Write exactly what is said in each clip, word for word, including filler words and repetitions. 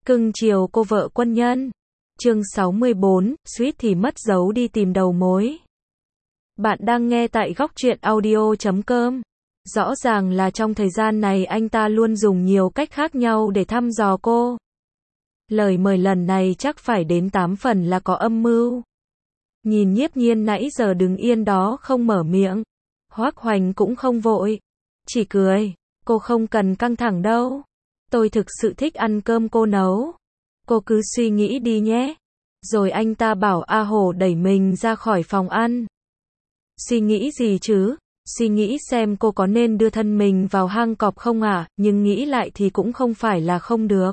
Cưng chiều cô vợ quân nhân. Chương sáu mươi bốn, suýt thì mất dấu đi tìm đầu mối. Bạn đang nghe tại góc truyện audio chấm com. Rõ ràng là trong thời gian này anh ta luôn dùng nhiều cách khác nhau để thăm dò cô. Lời mời lần này chắc phải đến tám phần là có âm mưu. Nhìn Nhiếp Nhiên nãy giờ đứng yên đó không mở miệng. Hoắc Hoành cũng không vội. Chỉ cười, cô không cần căng thẳng đâu. Tôi thực sự thích ăn cơm cô nấu. Cô cứ suy nghĩ đi nhé. Rồi anh ta bảo A Hổ đẩy mình ra khỏi phòng ăn. Suy nghĩ gì chứ? Suy nghĩ xem cô có nên đưa thân mình vào hang cọp không ạ, nhưng nghĩ lại thì cũng không phải là không được.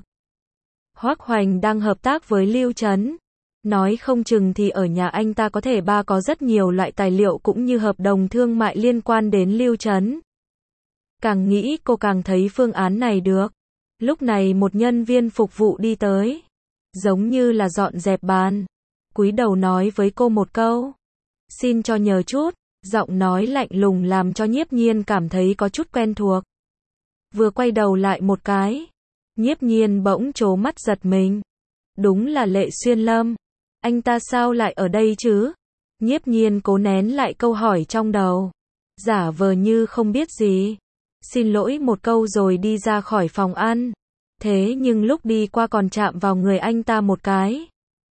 Hoắc Hoành đang hợp tác với Lưu Trấn. Nói không chừng thì ở nhà anh ta có thể ba có rất nhiều loại tài liệu cũng như hợp đồng thương mại liên quan đến Lưu Trấn. Càng nghĩ cô càng thấy phương án này được. Lúc này một nhân viên phục vụ đi tới. Giống như là dọn dẹp bàn. Cúi đầu nói với cô một câu. Xin cho nhờ chút. Giọng nói lạnh lùng làm cho Nhiếp Nhiên cảm thấy có chút quen thuộc. Vừa quay đầu lại một cái. Nhiếp Nhiên bỗng trố mắt giật mình. Đúng là Lệ Xuyên Lâm. Anh ta sao lại ở đây chứ? Nhiếp Nhiên cố nén lại câu hỏi trong đầu. Giả vờ như không biết gì. Xin lỗi một câu rồi đi ra khỏi phòng ăn. Thế nhưng lúc đi qua còn chạm vào người anh ta một cái.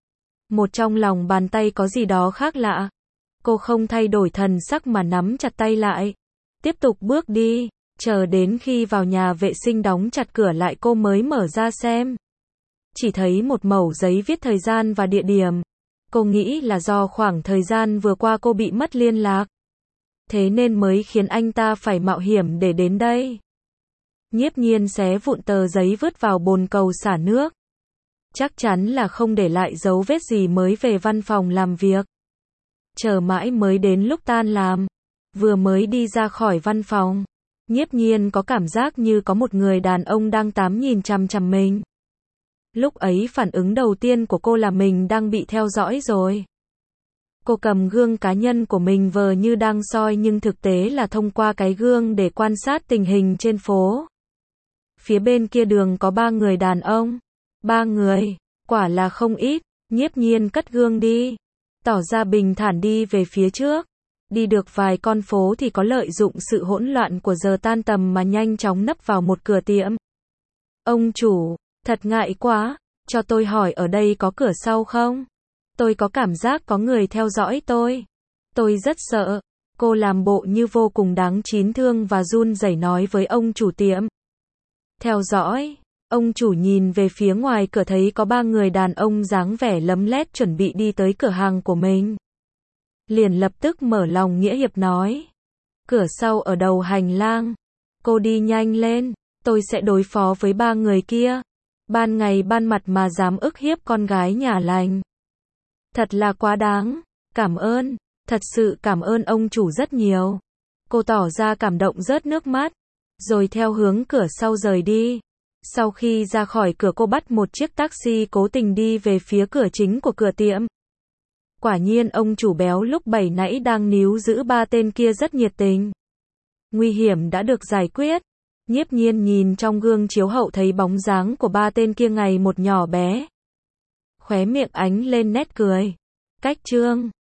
Một trong lòng bàn tay có gì đó khác lạ. Cô không thay đổi thần sắc mà nắm chặt tay lại. Tiếp tục bước đi. Chờ đến khi vào nhà vệ sinh đóng chặt cửa lại cô mới mở ra xem. Chỉ thấy một mẩu giấy viết thời gian và địa điểm. Cô nghĩ là do khoảng thời gian vừa qua cô bị mất liên lạc. Thế nên mới khiến anh ta phải mạo hiểm để đến đây. Nhiếp Nhiên xé vụn tờ giấy vứt vào bồn cầu xả nước. Chắc chắn là không để lại dấu vết gì mới về văn phòng làm việc. Chờ mãi mới đến lúc tan làm. Vừa mới đi ra khỏi văn phòng. Nhiếp Nhiên có cảm giác như có một người đàn ông đang tám nhìn chằm chằm mình. Lúc ấy phản ứng đầu tiên của cô là mình đang bị theo dõi rồi. Cô cầm gương cá nhân của mình vờ như đang soi nhưng thực tế là thông qua cái gương để quan sát tình hình trên phố. Phía bên kia đường có ba người đàn ông. Ba người, quả là không ít. Nhiếp Nhiên cất gương đi. Tỏ ra bình thản đi về phía trước. Đi được vài con phố thì có lợi dụng sự hỗn loạn của giờ tan tầm mà nhanh chóng nấp vào một cửa tiệm. Ông chủ, thật ngại quá, cho tôi hỏi ở đây có cửa sau không? Tôi có cảm giác có người theo dõi tôi. Tôi rất sợ. Cô làm bộ như vô cùng đáng chín thương và run rẩy nói với ông chủ tiệm. Theo dõi. Ông chủ nhìn về phía ngoài cửa thấy có ba người đàn ông dáng vẻ lấm lét chuẩn bị đi tới cửa hàng của mình. Liền lập tức mở lòng nghĩa hiệp nói. Cửa sau ở đầu hành lang. Cô đi nhanh lên. Tôi sẽ đối phó với ba người kia. Ban ngày ban mặt mà dám ức hiếp con gái nhà lành. Thật là quá đáng. Cảm ơn. Thật sự cảm ơn ông chủ rất nhiều. Cô tỏ ra cảm động rớt nước mắt. Rồi theo hướng cửa sau rời đi. Sau khi ra khỏi cửa cô bắt một chiếc taxi cố tình đi về phía cửa chính của cửa tiệm. Quả nhiên ông chủ béo lúc bảy nãy đang níu giữ ba tên kia rất nhiệt tình. Nguy hiểm đã được giải quyết. Nhiếp Nhiên nhìn trong gương chiếu hậu thấy bóng dáng của ba tên kia ngày một nhỏ bé. Khóe miệng ánh lên nét cười. Cách chương